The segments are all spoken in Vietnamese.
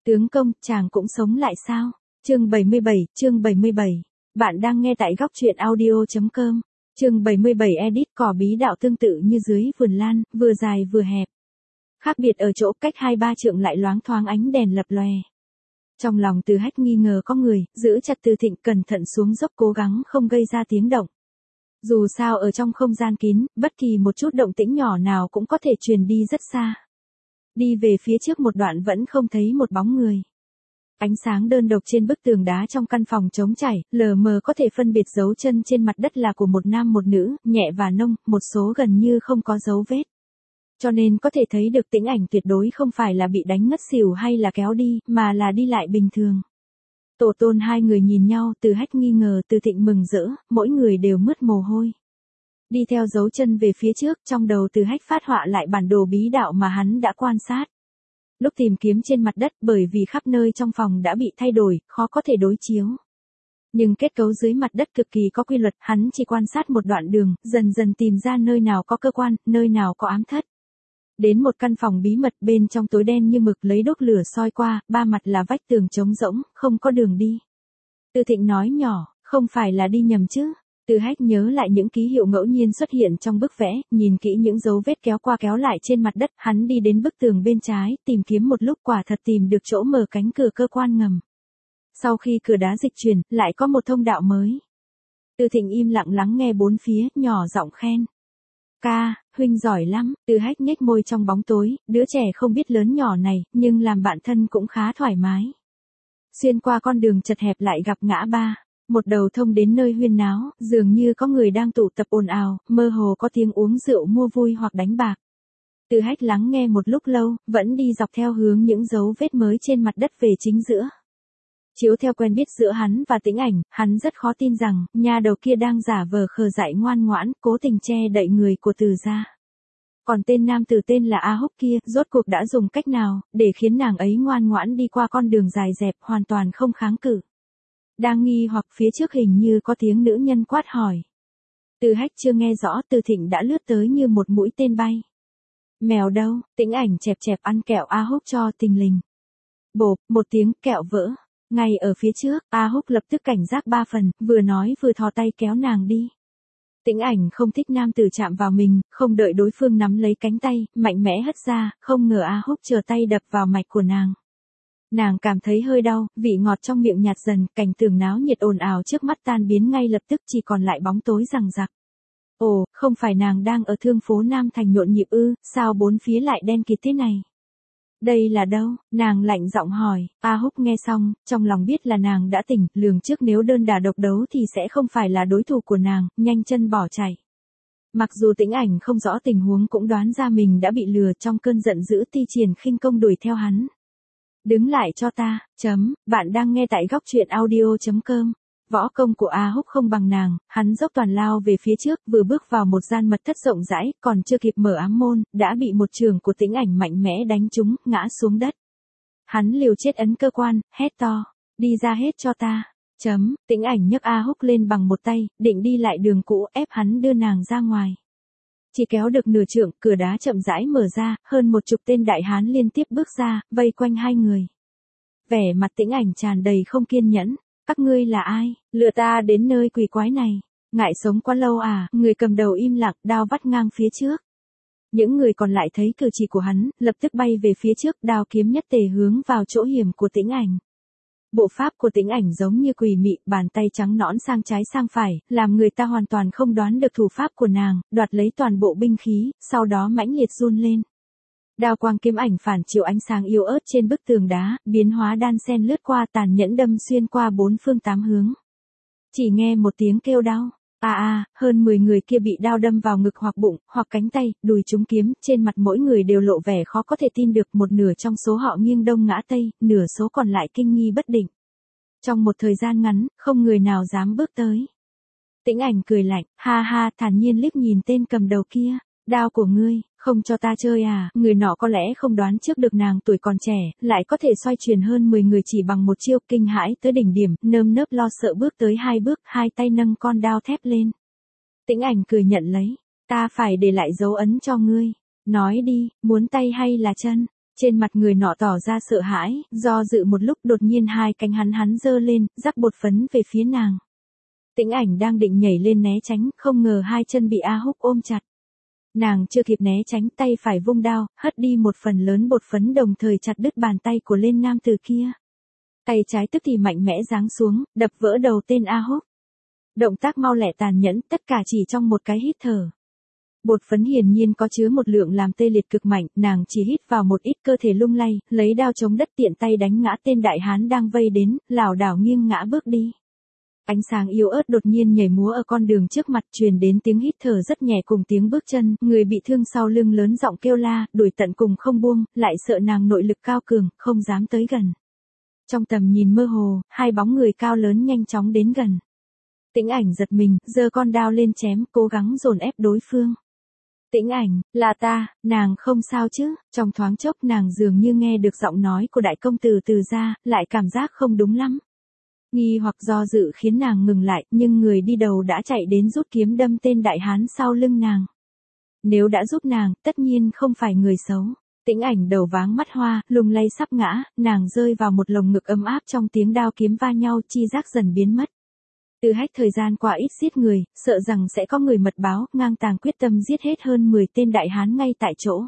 Tướng công, chàng cũng sống lại sao? Chương 77. Bạn đang nghe tại góc truyện audio.com. Chương 77 edit cỏ bí đạo tương tự như dưới vườn lan, vừa dài vừa hẹp. Khác biệt ở chỗ cách 2-3 trượng lại loáng thoáng ánh đèn lập lòe. Trong lòng Từ Hách nghi ngờ có người, giữ chặt Từ Thịnh cẩn thận xuống dốc cố gắng không gây ra tiếng động. Dù sao ở trong không gian kín, bất kỳ một chút động tĩnh nhỏ nào cũng có thể truyền đi rất xa. Đi về phía trước một đoạn vẫn không thấy một bóng người. Ánh sáng đơn độc trên bức tường đá trong căn phòng trống trải, lờ mờ có thể phân biệt dấu chân trên mặt đất là của một nam một nữ, nhẹ và nông, một số gần như không có dấu vết. Cho nên có thể thấy được Tĩnh Ảnh tuyệt đối không phải là bị đánh ngất xỉu hay là kéo đi, mà là đi lại bình thường. Tổ tôn hai người nhìn nhau, Từ Hách nghi ngờ, Từ Thịnh mừng rỡ, mỗi người đều mướt mồ hôi. Đi theo dấu chân về phía trước, trong đầu Từ Hách phát họa lại bản đồ bí đạo mà hắn đã quan sát. Lúc tìm kiếm trên mặt đất, bởi vì khắp nơi trong phòng đã bị thay đổi, khó có thể đối chiếu. Nhưng kết cấu dưới mặt đất cực kỳ có quy luật, hắn chỉ quan sát một đoạn đường, dần dần tìm ra nơi nào có cơ quan, nơi nào có ám thất. Đến một căn phòng bí mật, bên trong tối đen như mực, lấy đốt lửa soi qua, ba mặt là vách tường trống rỗng, không có đường đi. Từ Thịnh nói nhỏ, không phải là đi nhầm chứ? Từ Hách nhớ lại những ký hiệu ngẫu nhiên xuất hiện trong bức vẽ, nhìn kỹ những dấu vết kéo qua kéo lại trên mặt đất, hắn đi đến bức tường bên trái, tìm kiếm một lúc quả thật tìm được chỗ mở cánh cửa cơ quan ngầm. Sau khi cửa đá dịch chuyển, lại có một thông đạo mới. Từ Thịnh im lặng lắng nghe bốn phía, nhỏ giọng khen. Ca, huynh giỏi lắm. Từ Hách nhếch môi trong bóng tối, đứa trẻ không biết lớn nhỏ này, nhưng làm bạn thân cũng khá thoải mái. Xuyên qua con đường chật hẹp lại gặp ngã ba. Một đầu thông đến nơi huyên náo, dường như có người đang tụ tập ồn ào, mơ hồ có tiếng uống rượu mua vui hoặc đánh bạc. Từ Hách lắng nghe một lúc lâu, vẫn đi dọc theo hướng những dấu vết mới trên mặt đất về chính giữa. Chiếu theo quen biết giữa hắn và Tĩnh Ảnh, hắn rất khó tin rằng, nhà đầu kia đang giả vờ khờ dại ngoan ngoãn, cố tình che đậy người của Từ gia. Còn tên nam tử tên là A Húc kia, rốt cuộc đã dùng cách nào, để khiến nàng ấy ngoan ngoãn đi qua con đường dài dẹp, hoàn toàn không kháng cự. Đang nghi hoặc phía trước hình như có tiếng nữ nhân quát hỏi. Từ Hách chưa nghe rõ, Từ Thịnh đã lướt tới như một mũi tên bay. Mèo đâu? Tĩnh Ảnh chẹp chẹp ăn kẹo A Húc cho tình lình. Bộp, một tiếng kẹo vỡ. Ngay ở phía trước, A Húc lập tức cảnh giác 3 phần, vừa nói vừa thò tay kéo nàng đi. Tĩnh Ảnh không thích nam tử chạm vào mình, không đợi đối phương nắm lấy cánh tay, mạnh mẽ hất ra, không ngờ A Húc chờ tay đập vào mạch của nàng. Nàng cảm thấy hơi đau, vị ngọt trong miệng nhạt dần, cảnh tượng náo nhiệt ồn ào trước mắt tan biến ngay lập tức, chỉ còn lại bóng tối rằng rặc. Ồ, không phải nàng đang ở thương phố Nam Thành nhộn nhịp ư, sao bốn phía lại đen kịt thế này? Đây là đâu? Nàng lạnh giọng hỏi. A Húc nghe xong, trong lòng biết là nàng đã tỉnh, lường trước nếu đơn đả độc đấu thì sẽ không phải là đối thủ của nàng, nhanh chân bỏ chạy. Mặc dù Tĩnh Ảnh không rõ tình huống cũng đoán ra mình đã bị lừa, trong cơn giận dữ thi triển khinh công đuổi theo hắn. Đứng lại cho ta, bạn đang nghe tại góc truyện audio.com. Võ công của A Húc không bằng nàng, hắn dốc toàn lao về phía trước, vừa bước vào một gian mật thất rộng rãi, còn chưa kịp mở ám môn, đã bị một chưởng của Tĩnh Ảnh mạnh mẽ đánh trúng, ngã xuống đất. Hắn liều chết ấn cơ quan, hét to, đi ra hết cho ta. Tĩnh Ảnh nhấc A Húc lên bằng một tay, định đi lại đường cũ, ép hắn đưa nàng ra ngoài. Chỉ kéo được nửa trượng, cửa đá chậm rãi mở ra, hơn 10 tên đại hán liên tiếp bước ra, vây quanh hai người. Vẻ mặt Tĩnh Ảnh tràn đầy không kiên nhẫn. Các ngươi là ai? Lừa ta đến nơi quỷ quái này. Ngại sống quá lâu à? Người cầm đầu im lặng, đao vắt ngang phía trước. Những người còn lại thấy cử chỉ của hắn, lập tức bay về phía trước, đao kiếm nhất tề hướng vào chỗ hiểm của Tĩnh Ảnh. Bộ pháp của Tĩnh Ảnh giống như quỷ mị, bàn tay trắng nõn sang trái sang phải, làm người ta hoàn toàn không đoán được thủ pháp của nàng, đoạt lấy toàn bộ binh khí, sau đó mãnh liệt run lên. Đao quang kiếm ảnh phản chiếu ánh sáng yếu ớt trên bức tường đá, biến hóa đan xen lướt qua, tàn nhẫn đâm xuyên qua 4 phương 8 hướng. Chỉ nghe một tiếng kêu đau. Hơn 10 người kia bị đao đâm vào ngực hoặc bụng, hoặc cánh tay, đùi trúng kiếm, trên mặt mỗi người đều lộ vẻ khó có thể tin được, một nửa trong số họ nghiêng đông ngã tây, nửa số còn lại kinh nghi bất định. Trong một thời gian ngắn, không người nào dám bước tới. Tĩnh Ảnh cười lạnh, ha ha, thản nhiên liếc nhìn tên cầm đầu kia. Đao của ngươi, không cho ta chơi à? Người nọ có lẽ không đoán trước được nàng tuổi còn trẻ, lại có thể xoay chuyển hơn 10 người chỉ bằng một chiêu, kinh hãi tới đỉnh điểm, nơm nớp lo sợ bước tới 2 bước, hai tay nâng con đao thép lên. Tĩnh Ảnh cười nhận lấy, ta phải để lại dấu ấn cho ngươi. Nói đi, muốn tay hay là chân? Trên mặt người nọ tỏ ra sợ hãi, do dự một lúc đột nhiên hai cánh hắn giơ lên, rắc bột phấn về phía nàng. Tĩnh Ảnh đang định nhảy lên né tránh, không ngờ hai chân bị A Húc ôm chặt. Nàng chưa kịp né tránh, tay phải vung đao, hất đi một phần lớn bột phấn đồng thời chặt đứt bàn tay của lên nam tử kia. Tay trái tức thì mạnh mẽ giáng xuống, đập vỡ đầu tên A Húc. Động tác mau lẹ tàn nhẫn, tất cả chỉ trong một cái hít thở. Bột phấn hiển nhiên có chứa một lượng làm tê liệt cực mạnh, nàng chỉ hít vào một ít cơ thể lung lay, lấy đao chống đất tiện tay đánh ngã tên đại hán đang vây đến, lảo đảo nghiêng ngã bước đi. Ánh sáng yếu ớt đột nhiên nhảy múa ở con đường trước mặt, truyền đến tiếng hít thở rất nhẹ cùng tiếng bước chân, người bị thương sau lưng lớn giọng kêu la, đuổi tận cùng không buông, lại sợ nàng nội lực cao cường, không dám tới gần. Trong tầm nhìn mơ hồ, hai bóng người cao lớn nhanh chóng đến gần. Tĩnh Ảnh giật mình, giơ con đao lên chém, cố gắng dồn ép đối phương. Tĩnh Ảnh, là ta, nàng không sao chứ? Trong thoáng chốc nàng dường như nghe được giọng nói của đại công tử từ ra, lại cảm giác không đúng lắm. Nghi hoặc do dự khiến nàng ngừng lại, nhưng người đi đầu đã chạy đến rút kiếm đâm tên đại hán sau lưng nàng. Nếu đã giúp nàng, tất nhiên không phải người xấu. Tĩnh Ảnh đầu váng mắt hoa, lung lay sắp ngã, nàng rơi vào một lồng ngực ấm áp trong tiếng đao kiếm va nhau, chi giác dần biến mất. Từ Hách thời gian qua ít giết người, sợ rằng sẽ có người mật báo, ngang tàng quyết tâm giết hết hơn 10 tên đại hán ngay tại chỗ.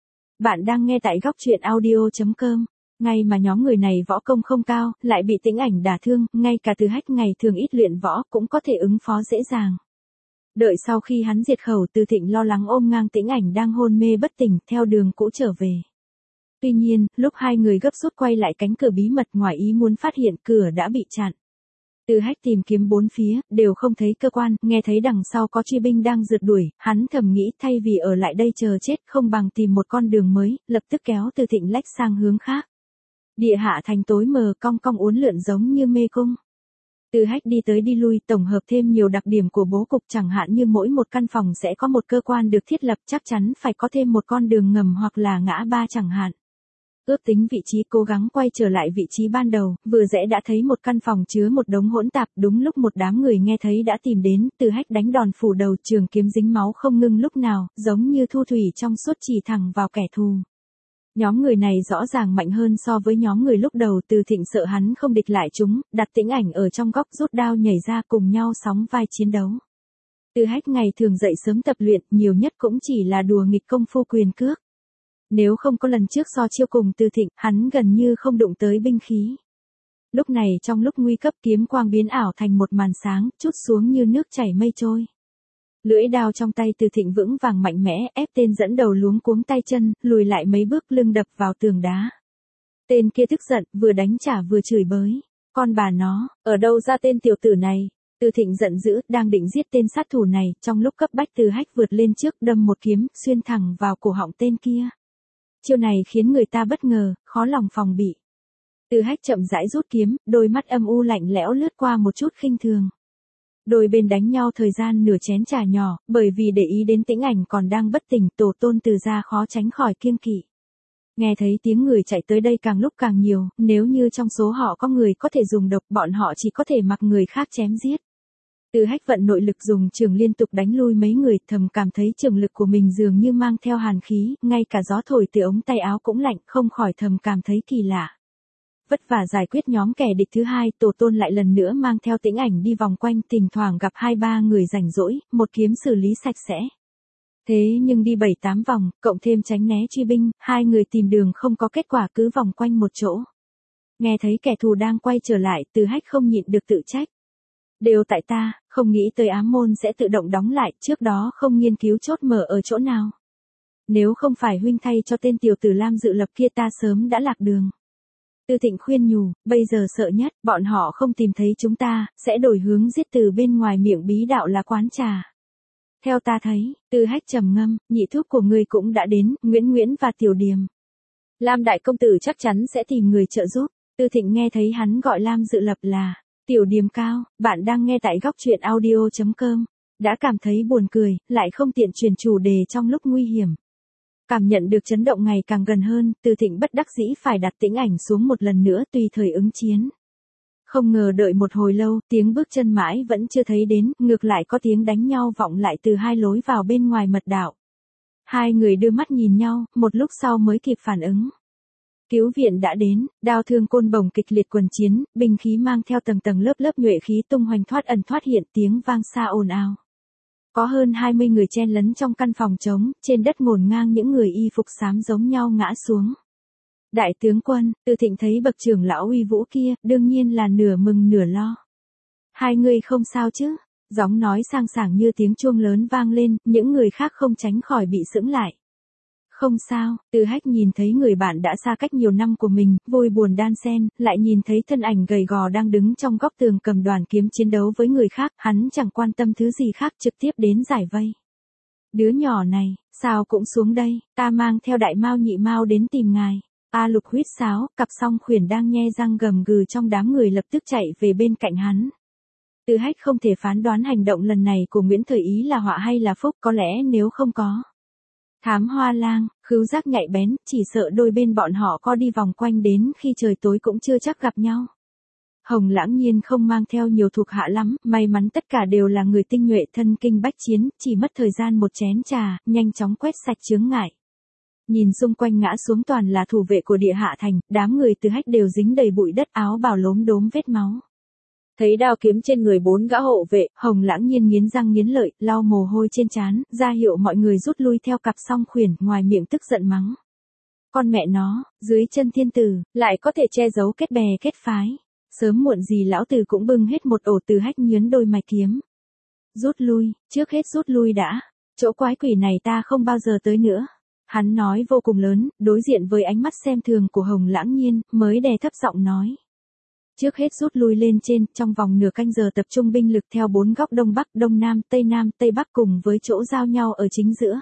Bạn đang nghe tại góc truyện audio.com. Ngay mà nhóm người này võ công không cao, lại bị Tĩnh Ảnh đả thương, ngay cả Từ Hách ngày thường ít luyện võ cũng có thể ứng phó dễ dàng. Đợi sau khi hắn diệt khẩu, Từ Thịnh lo lắng ôm ngang Tĩnh Ảnh đang hôn mê bất tỉnh, theo đường cũ trở về. Tuy nhiên, lúc hai người gấp rút quay lại cánh cửa bí mật, ngoài ý muốn phát hiện cửa đã bị chặn. Từ Hách tìm kiếm bốn phía, đều không thấy cơ quan, nghe thấy đằng sau có truy binh đang rượt đuổi, hắn thầm nghĩ thay vì ở lại đây chờ chết không bằng tìm một con đường mới, lập tức kéo Từ Thịnh lách sang hướng khác. Địa hạ thành tối mờ cong cong uốn lượn giống như mê cung. Từ Hách đi tới đi lui, tổng hợp thêm nhiều đặc điểm của bố cục, chẳng hạn như mỗi một căn phòng sẽ có một cơ quan được thiết lập, chắc chắn phải có thêm một con đường ngầm hoặc là ngã ba chẳng hạn. Ước tính vị trí, cố gắng quay trở lại vị trí ban đầu, vừa rẽ đã thấy một căn phòng chứa một đống hỗn tạp, đúng lúc một đám người nghe thấy đã tìm đến, Từ Hách đánh đòn phủ đầu, trường kiếm dính máu không ngưng lúc nào, giống như thu thủy trong suốt chỉ thẳng vào kẻ thù. Nhóm người này rõ ràng mạnh hơn so với nhóm người lúc đầu, Từ Thịnh sợ hắn không địch lại chúng, đặt Tĩnh Ảnh ở trong góc rút đao nhảy ra cùng nhau sóng vai chiến đấu. Từ Hách ngày thường dậy sớm tập luyện, nhiều nhất cũng chỉ là đùa nghịch công phu quyền cước. Nếu không có lần trước so chiêu cùng Từ Thịnh, hắn gần như không đụng tới binh khí. Lúc này trong lúc nguy cấp, kiếm quang biến ảo thành một màn sáng, trút xuống như nước chảy mây trôi. Lưỡi đao trong tay Từ Thịnh vững vàng mạnh mẽ, ép tên dẫn đầu luống cuống tay chân, lùi lại mấy bước, lưng đập vào tường đá. Tên kia tức giận, vừa đánh trả vừa chửi bới. Con bà nó, ở đâu ra tên tiểu tử này? Từ Thịnh giận dữ, đang định giết tên sát thủ này, trong lúc cấp bách Từ Hách vượt lên trước đâm một kiếm, xuyên thẳng vào cổ họng tên kia. Chiêu này khiến người ta bất ngờ, khó lòng phòng bị. Từ Hách chậm rãi rút kiếm, đôi mắt âm u lạnh lẽo lướt qua một chút khinh thường. Đôi bên đánh nhau thời gian nửa chén trà nhỏ, bởi vì để ý đến Tĩnh Ảnh còn đang bất tỉnh, tổ tôn Từ gia khó tránh khỏi kiêng kỵ. Nghe thấy tiếng người chạy tới đây càng lúc càng nhiều, nếu như trong số họ có người có thể dùng độc, bọn họ chỉ có thể mặc người khác chém giết. Từ Hách vận nội lực dùng trường liên tục đánh lui mấy người, thầm cảm thấy trường lực của mình dường như mang theo hàn khí, ngay cả gió thổi từ ống tay áo cũng lạnh, không khỏi thầm cảm thấy kỳ lạ. Vất vả giải quyết nhóm kẻ địch thứ hai, tổ tôn lại lần nữa mang theo Tĩnh Ảnh đi vòng quanh, thỉnh thoảng gặp 2-3 người rảnh rỗi, một kiếm xử lý sạch sẽ. Thế nhưng đi 7-8 vòng, cộng thêm tránh né truy binh, hai người tìm đường không có kết quả, cứ vòng quanh một chỗ. Nghe thấy kẻ thù đang quay trở lại, Từ Hách không nhịn được tự trách. Đều tại ta, không nghĩ tới ám môn sẽ tự động đóng lại, trước đó không nghiên cứu chốt mở ở chỗ nào. Nếu không phải huynh thay cho tên tiểu tử Lam Dự Lập kia, ta sớm đã lạc đường. Từ Thịnh khuyên nhủ, bây giờ sợ nhất, bọn họ không tìm thấy chúng ta, sẽ đổi hướng giết từ bên ngoài miệng bí đạo là quán trà. Theo ta thấy, Từ Hách trầm ngâm, nhị thúc của ngươi cũng đã đến, Nguyễn và Tiểu Điềm. Lam đại công tử chắc chắn sẽ tìm người trợ giúp. Từ Thịnh nghe thấy hắn gọi Lam Dự Lập là Tiểu Điềm Cao, bạn đang nghe tại góc truyện audio.com. Đã cảm thấy buồn cười, lại không tiện chuyển chủ đề trong lúc nguy hiểm. Cảm nhận được chấn động ngày càng gần hơn, Từ Thịnh bất đắc dĩ phải đặt Tĩnh Ảnh xuống một lần nữa, tùy thời ứng chiến. Không ngờ đợi một hồi lâu, tiếng bước chân mãi vẫn chưa thấy đến, ngược lại có tiếng đánh nhau vọng lại từ hai lối vào bên ngoài mật đạo. Hai người đưa mắt nhìn nhau, một lúc sau mới kịp phản ứng. Cứu viện đã đến, đao thương côn bổng kịch liệt quần chiến, binh khí mang theo tầng tầng lớp lớp nhuệ khí tung hoành thoát ẩn thoát hiện, tiếng vang xa ồn ào. Có hơn 20 người chen lấn trong căn phòng trống, trên đất ngổn ngang những người y phục xám giống nhau ngã xuống. Đại tướng quân, Từ Thịnh thấy bậc trưởng lão uy vũ kia, đương nhiên là nửa mừng nửa lo. Hai người không sao chứ? Giọng nói sang sảng như tiếng chuông lớn vang lên, những người khác không tránh khỏi bị sững lại. Không sao, Từ Hách nhìn thấy người bạn đã xa cách nhiều năm của mình, vui buồn đan xen, lại nhìn thấy thân ảnh gầy gò đang đứng trong góc tường cầm đoàn kiếm chiến đấu với người khác, hắn chẳng quan tâm thứ gì khác trực tiếp đến giải vây. Đứa nhỏ này, sao cũng xuống đây, ta mang theo Đại Mao Nhị Mao đến tìm ngài. A Lục huýt sáo, cặp song khuyển đang nhe răng gầm gừ trong đám người lập tức chạy về bên cạnh hắn. Từ Hách không thể phán đoán hành động lần này của Nguyễn Thời Ý là họa hay là phúc, có lẽ nếu không có Thám Hoa Lang, khứu giác nhạy bén, chỉ sợ đôi bên bọn họ có đi vòng quanh đến khi trời tối cũng chưa chắc gặp nhau. Hồng Lãng Nhiên không mang theo nhiều thuộc hạ lắm, may mắn tất cả đều là người tinh nhuệ thân kinh bách chiến, chỉ mất thời gian một chén trà, nhanh chóng quét sạch chướng ngại. Nhìn xung quanh ngã xuống toàn là thủ vệ của Địa Hạ Thành, đám người Từ Hách đều dính đầy bụi đất, áo bào lốm đốm vết máu. Thấy đao kiếm trên người 4 gã hộ vệ, Hồng Lãng Nhiên nghiến răng nghiến lợi, lau mồ hôi trên trán, ra hiệu mọi người rút lui theo cặp song khuyển, ngoài miệng tức giận mắng. Con mẹ nó, dưới chân thiên tử, lại có thể che giấu kết bè kết phái. Sớm muộn gì lão tử cũng bưng hết một ổ. Từ Hách nhướn đôi mày kiếm. Rút lui, trước hết rút lui đã. Chỗ quái quỷ này ta không bao giờ tới nữa. Hắn nói vô cùng lớn, đối diện với ánh mắt xem thường của Hồng Lãng Nhiên, mới đè thấp giọng nói. Trước hết rút lui lên trên, trong vòng nửa canh giờ tập trung binh lực theo 4 góc Đông Bắc, Đông Nam, Tây Bắc cùng với chỗ giao nhau ở chính giữa.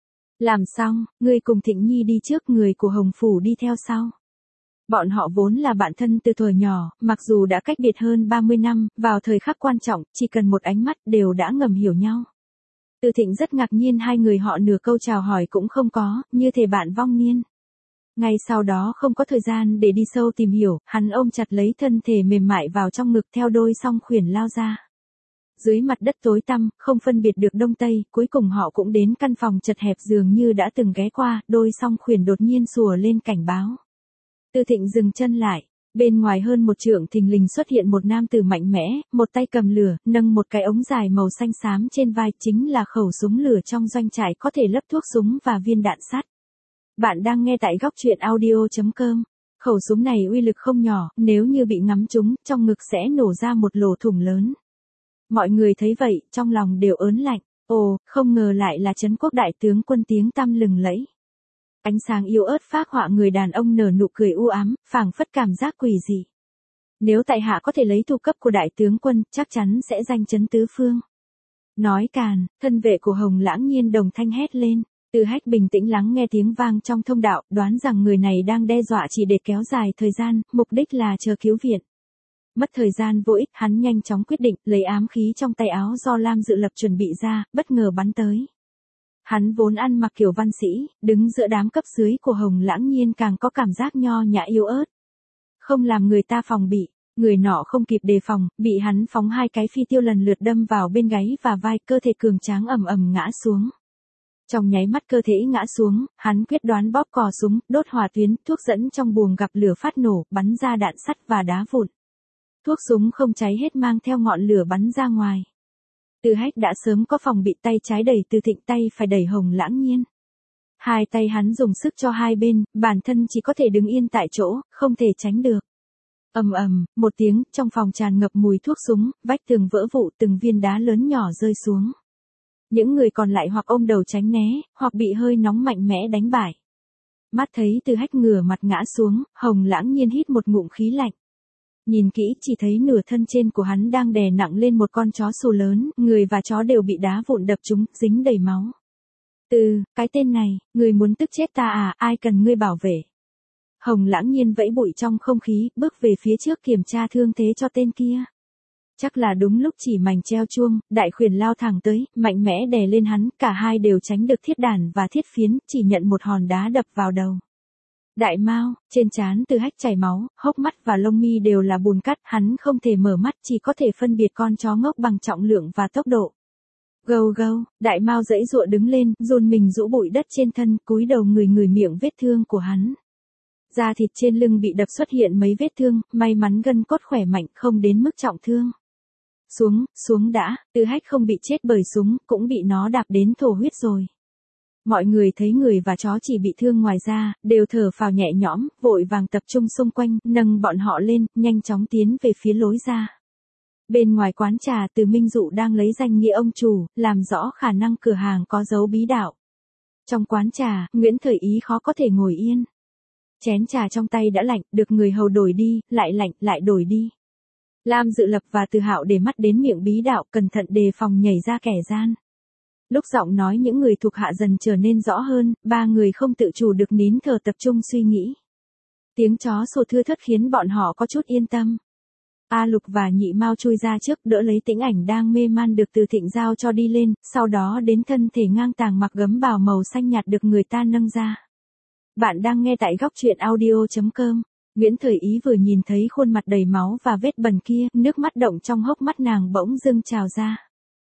Làm xong, ngươi cùng Thịnh Nhi đi trước, người của Hồng Phủ đi theo sau. Bọn họ vốn là bạn thân từ thuở nhỏ, mặc dù đã cách biệt hơn 30 năm, vào thời khắc quan trọng, chỉ cần một ánh mắt đều đã ngầm hiểu nhau. Từ Thịnh rất ngạc nhiên hai người họ nửa câu chào hỏi cũng không có, như thể bạn vong niên. Ngay sau đó không có thời gian để đi sâu tìm hiểu, hắn ôm chặt lấy thân thể mềm mại vào trong ngực theo đôi song khuyển lao ra. Dưới mặt đất tối tăm, không phân biệt được đông tây, cuối cùng họ cũng đến căn phòng chật hẹp dường như đã từng ghé qua, đôi song khuyển đột nhiên sủa lên cảnh báo. Từ Thịnh dừng chân lại, bên ngoài hơn một trượng thình lình xuất hiện một nam tử mạnh mẽ, một tay cầm lửa, nâng một cái ống dài màu xanh xám trên vai, chính là khẩu súng lửa trong doanh trại có thể lấp thuốc súng và viên đạn sắt. Bạn đang nghe tại góc truyện audio.com. Khẩu súng này uy lực không nhỏ, nếu như bị ngắm trúng, trong ngực sẽ nổ ra một lỗ thủng lớn. Mọi người thấy vậy, trong lòng đều ớn lạnh. Ồ, không ngờ lại là Trấn Quốc đại tướng quân tiếng tăm lừng lẫy. Ánh sáng yếu ớt phác họa người đàn ông nở nụ cười u ám, phảng phất cảm giác quỷ dị. Nếu tại hạ có thể lấy thủ cấp của đại tướng quân, chắc chắn sẽ danh chấn tứ phương. Nói càn, thân vệ của Hồng Lãng Nhiên đồng thanh hét lên. Từ Hách bình tĩnh lắng nghe tiếng vang trong thông đạo, đoán rằng người này đang đe dọa chỉ để kéo dài thời gian, mục đích là chờ cứu viện. Mất thời gian vô ích, hắn nhanh chóng quyết định, lấy ám khí trong tay áo do Lam Dự Lập chuẩn bị ra, bất ngờ bắn tới. Hắn vốn ăn mặc kiểu văn sĩ, đứng giữa đám cấp dưới của Hồng Lãng Nhiên càng có cảm giác nho nhã yếu ớt. Không làm người ta phòng bị, người nọ không kịp đề phòng, bị hắn phóng hai cái phi tiêu lần lượt đâm vào bên gáy và vai, cơ thể cường tráng ầm ầm ngã xuống. Trong nháy mắt cơ thể ngã xuống, hắn quyết đoán bóp cò súng, đốt hỏa tuyến, thuốc dẫn trong buồng gặp lửa phát nổ, bắn ra đạn sắt và đá vụn. Thuốc súng không cháy hết mang theo ngọn lửa bắn ra ngoài. Từ Hách đã sớm có phòng bị, tay trái đẩy Từ Thịnh, tay phải đẩy Hồng Lãng Nhiên. Hai tay hắn dùng sức cho hai bên, bản thân chỉ có thể đứng yên tại chỗ, không thể tránh được. Ầm ầm, một tiếng, trong phòng tràn ngập mùi thuốc súng, vách tường vỡ vụn, từng viên đá lớn nhỏ rơi xuống. Những người còn lại hoặc ôm đầu tránh né, hoặc bị hơi nóng mạnh mẽ đánh bại. Mắt thấy Từ Hách ngửa mặt ngã xuống, Hồng Lãng Nhiên hít một ngụm khí lạnh. Nhìn kỹ chỉ thấy nửa thân trên của hắn đang đè nặng lên một con chó xù lớn, người và chó đều bị đá vụn đập trúng, dính đầy máu. Cái tên này, người muốn tức chết ta à, ai cần ngươi bảo vệ. Hồng Lãng Nhiên vẫy bụi trong không khí, bước về phía trước kiểm tra thương thế cho tên kia. Chắc là đúng lúc chỉ mảnh treo chuông, đại khuyển lao thẳng tới, mạnh mẽ đè lên hắn, cả hai đều tránh được thiết đàn và thiết phiến, chỉ nhận một hòn đá đập vào đầu. Đại Mao, trên trán Từ Hách chảy máu, hốc mắt và lông mi đều là bùn cắt, hắn không thể mở mắt, chỉ có thể phân biệt con chó ngốc bằng trọng lượng và tốc độ. Gâu gâu, Đại Mao giãy giụa đứng lên, dồn mình rũ bụi đất trên thân, cúi đầu người miệng vết thương của hắn. Da thịt trên lưng bị đập xuất hiện mấy vết thương, may mắn gân cốt khỏe mạnh không đến mức trọng thương. Xuống đã, Từ Hách không bị chết bởi súng, cũng bị nó đạp đến thổ huyết rồi. Mọi người thấy người và chó chỉ bị thương ngoài ra, đều thở phào nhẹ nhõm, vội vàng tập trung xung quanh, nâng bọn họ lên, nhanh chóng tiến về phía lối ra. Bên ngoài quán trà Từ Minh Dụ đang lấy danh nghĩa ông chủ, làm rõ khả năng cửa hàng có dấu bí đạo. Trong quán trà, Nguyễn Thời Ý khó có thể ngồi yên. Chén trà trong tay đã lạnh, được người hầu đổi đi, lại lạnh, lại đổi đi. Lam Dự Lập và Từ Hạo để mắt đến miệng bí đạo, cẩn thận đề phòng nhảy ra kẻ gian. Lúc giọng nói những người thuộc hạ dần trở nên rõ hơn, ba người không tự chủ được nín thở tập trung suy nghĩ. Tiếng chó sủa thưa thớt khiến bọn họ có chút yên tâm. A Lục và Nhị Mao chui ra trước, đỡ lấy Tĩnh Ảnh đang mê man được Từ Thịnh giao cho đi lên, sau đó đến thân thể ngang tàng mặc gấm bào màu xanh nhạt được người ta nâng ra. Bạn đang nghe tại góc truyện audio.com. Nguyễn Thời Ý vừa nhìn thấy khuôn mặt đầy máu và vết bẩn kia, nước mắt động trong hốc mắt nàng bỗng dưng trào ra.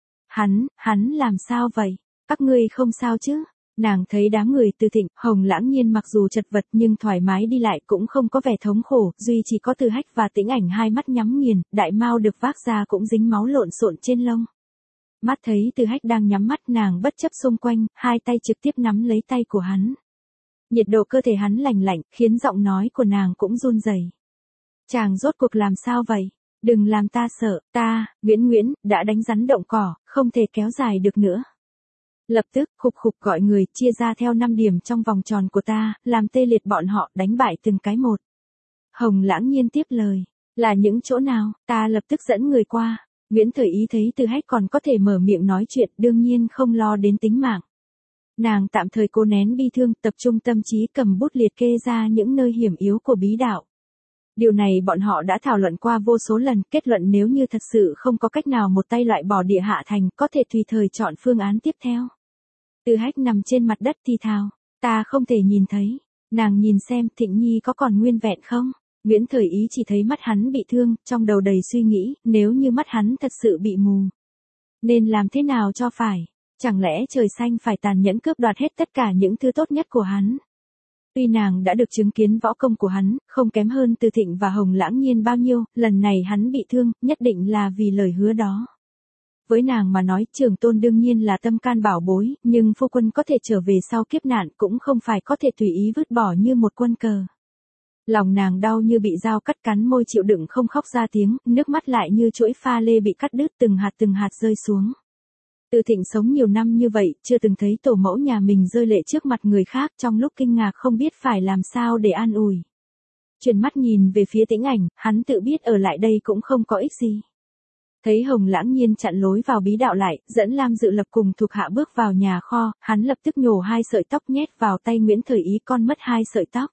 Hắn làm sao vậy? Các ngươi không sao chứ? Nàng thấy đám người Từ Thịnh, Hồng Lãng Nhiên mặc dù chật vật nhưng thoải mái đi lại cũng không có vẻ thống khổ, duy chỉ có Từ Hách và Tĩnh Ảnh hai mắt nhắm nghiền, Đại Mao được vác ra cũng dính máu lộn xộn trên lông. Mắt thấy Từ Hách đang nhắm mắt, nàng bất chấp xung quanh, hai tay trực tiếp nắm lấy tay của hắn. Nhiệt độ cơ thể hắn lạnh lạnh, khiến giọng nói của nàng cũng run rẩy. Chàng rốt cuộc làm sao vậy? Đừng làm ta sợ, Nguyễn, đã đánh rắn động cỏ, không thể kéo dài được nữa. Lập tức, khục gọi người, chia ra theo 5 điểm trong vòng tròn của ta, làm tê liệt bọn họ, đánh bại từng cái một. Hồng Lãng Nhiên tiếp lời, là những chỗ nào, ta lập tức dẫn người qua. Nguyễn Thời Ý thấy Từ Hách còn có thể mở miệng nói chuyện, đương nhiên không lo đến tính mạng. Nàng tạm thời cố nén bi thương, tập trung tâm trí cầm bút liệt kê ra những nơi hiểm yếu của bí đạo. Điều này bọn họ đã thảo luận qua vô số lần, kết luận nếu như thật sự không có cách nào một tay loại bỏ Địa Hạ Thành, có thể tùy thời chọn phương án tiếp theo. Từ Hách nằm trên mặt đất thì thào, ta không thể nhìn thấy. Nàng nhìn xem Thịnh Nhi có còn nguyên vẹn không? Nguyễn Thời Ý chỉ thấy mắt hắn bị thương, trong đầu đầy suy nghĩ, nếu như mắt hắn thật sự bị mù, nên làm thế nào cho phải? Chẳng lẽ trời xanh phải tàn nhẫn cướp đoạt hết tất cả những thứ tốt nhất của hắn? Tuy nàng đã được chứng kiến võ công của hắn, không kém hơn Từ Thịnh và Hồng Lãng Nhiên bao nhiêu, lần này hắn bị thương, nhất định là vì lời hứa đó. Với nàng mà nói, Trường Tôn đương nhiên là tâm can bảo bối, nhưng phu quân có thể trở về sau kiếp nạn cũng không phải có thể tùy ý vứt bỏ như một quân cờ. Lòng nàng đau như bị dao cắt, cắn môi chịu đựng không khóc ra tiếng, nước mắt lại như chuỗi pha lê bị cắt đứt từng hạt rơi xuống. Từ Thịnh sống nhiều năm như vậy, chưa từng thấy tổ mẫu nhà mình rơi lệ trước mặt người khác, trong lúc kinh ngạc không biết phải làm sao để an ủi. Chuyển mắt nhìn về phía Tĩnh Ảnh, hắn tự biết ở lại đây cũng không có ích gì. Thấy Hồng Lãng Nhiên chặn lối vào bí đạo lại, dẫn Lam Dự Lập cùng thuộc hạ bước vào nhà kho, hắn lập tức nhổ 2 sợi tóc nhét vào tay Nguyễn Thời Ý, con mất 2 sợi tóc.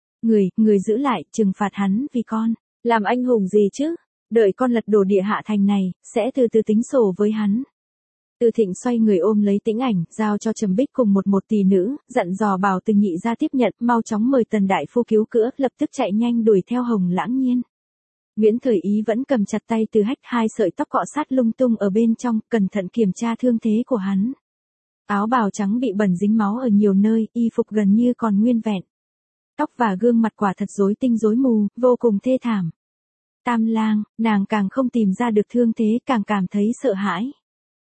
Người giữ lại, trừng phạt hắn vì con, làm anh hùng gì chứ? Đợi con lật đổ Địa Hạ Thành này, sẽ từ từ tính sổ với hắn. Từ Thịnh xoay người ôm lấy Tĩnh Ảnh, giao cho Trầm Bích cùng một tỷ nữ, dặn dò bảo Từ Nhị ra tiếp nhận, mau chóng mời Tần đại phu cứu chữa, lập tức chạy nhanh đuổi theo Hồng Lãng Nhiên. Nguyễn Thời Ý vẫn cầm chặt tay Từ Hách, 2 sợi tóc cọ sát lung tung ở bên trong, cẩn thận kiểm tra thương thế của hắn. Áo bào trắng bị bẩn dính máu ở nhiều nơi, y phục gần như còn nguyên vẹn. Tóc và gương mặt quả thật rối tinh rối mù, vô cùng thê thảm. Tam Lang, nàng càng không tìm ra được thương thế, càng cảm thấy sợ hãi.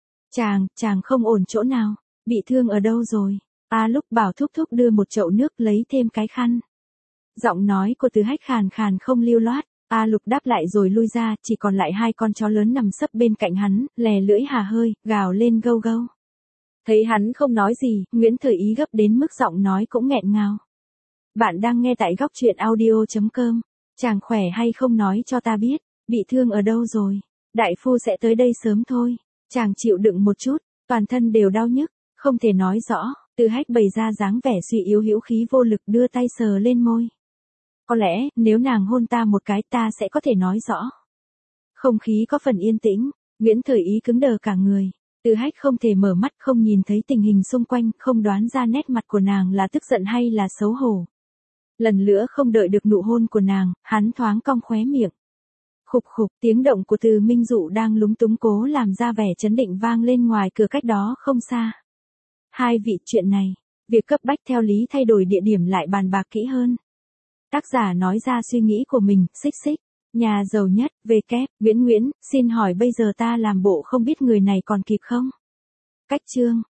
Chàng không ổn chỗ nào, bị thương ở đâu rồi? A Lúc bảo thúc đưa một chậu nước, lấy thêm cái khăn. Giọng nói của Từ Hách khàn khàn không lưu loát. A Lục đáp lại rồi lui ra, chỉ còn lại 2 con chó lớn nằm sấp bên cạnh hắn, lè lưỡi hà hơi, gào lên gâu gâu. Thấy hắn không nói gì, Nguyễn Thời Ý gấp đến mức giọng nói cũng nghẹn ngào. Bạn đang nghe tại góc truyện audio.com. Chàng khỏe hay không nói cho ta biết, bị thương ở đâu rồi? Đại phu sẽ tới đây sớm thôi. Chàng chịu đựng một chút, toàn thân đều đau nhức, không thể nói rõ. Từ Hách bày ra dáng vẻ suy yếu hữu khí vô lực, đưa tay sờ lên môi. Có lẽ, nếu nàng hôn ta một cái, ta sẽ có thể nói rõ. Không khí có phần yên tĩnh, Nguyễn Thời Ý cứng đờ cả người. Từ Hách không thể mở mắt, không nhìn thấy tình hình xung quanh, không đoán ra nét mặt của nàng là tức giận hay là xấu hổ. Lần nữa không đợi được nụ hôn của nàng, hắn thoáng cong khóe miệng. Khục, tiếng động của Từ Minh Dụ đang lúng túng cố làm ra vẻ trấn định vang lên ngoài cửa cách đó không xa. Hai vị, chuyện này, việc cấp bách theo lý thay đổi địa điểm lại bàn bạc kỹ hơn. Tác giả nói ra suy nghĩ của mình, xích xích. Nhà giàu nhất, về kép, Nguyễn Nguyễn, xin hỏi bây giờ ta làm bộ không biết người này còn kịp không? Cách chương.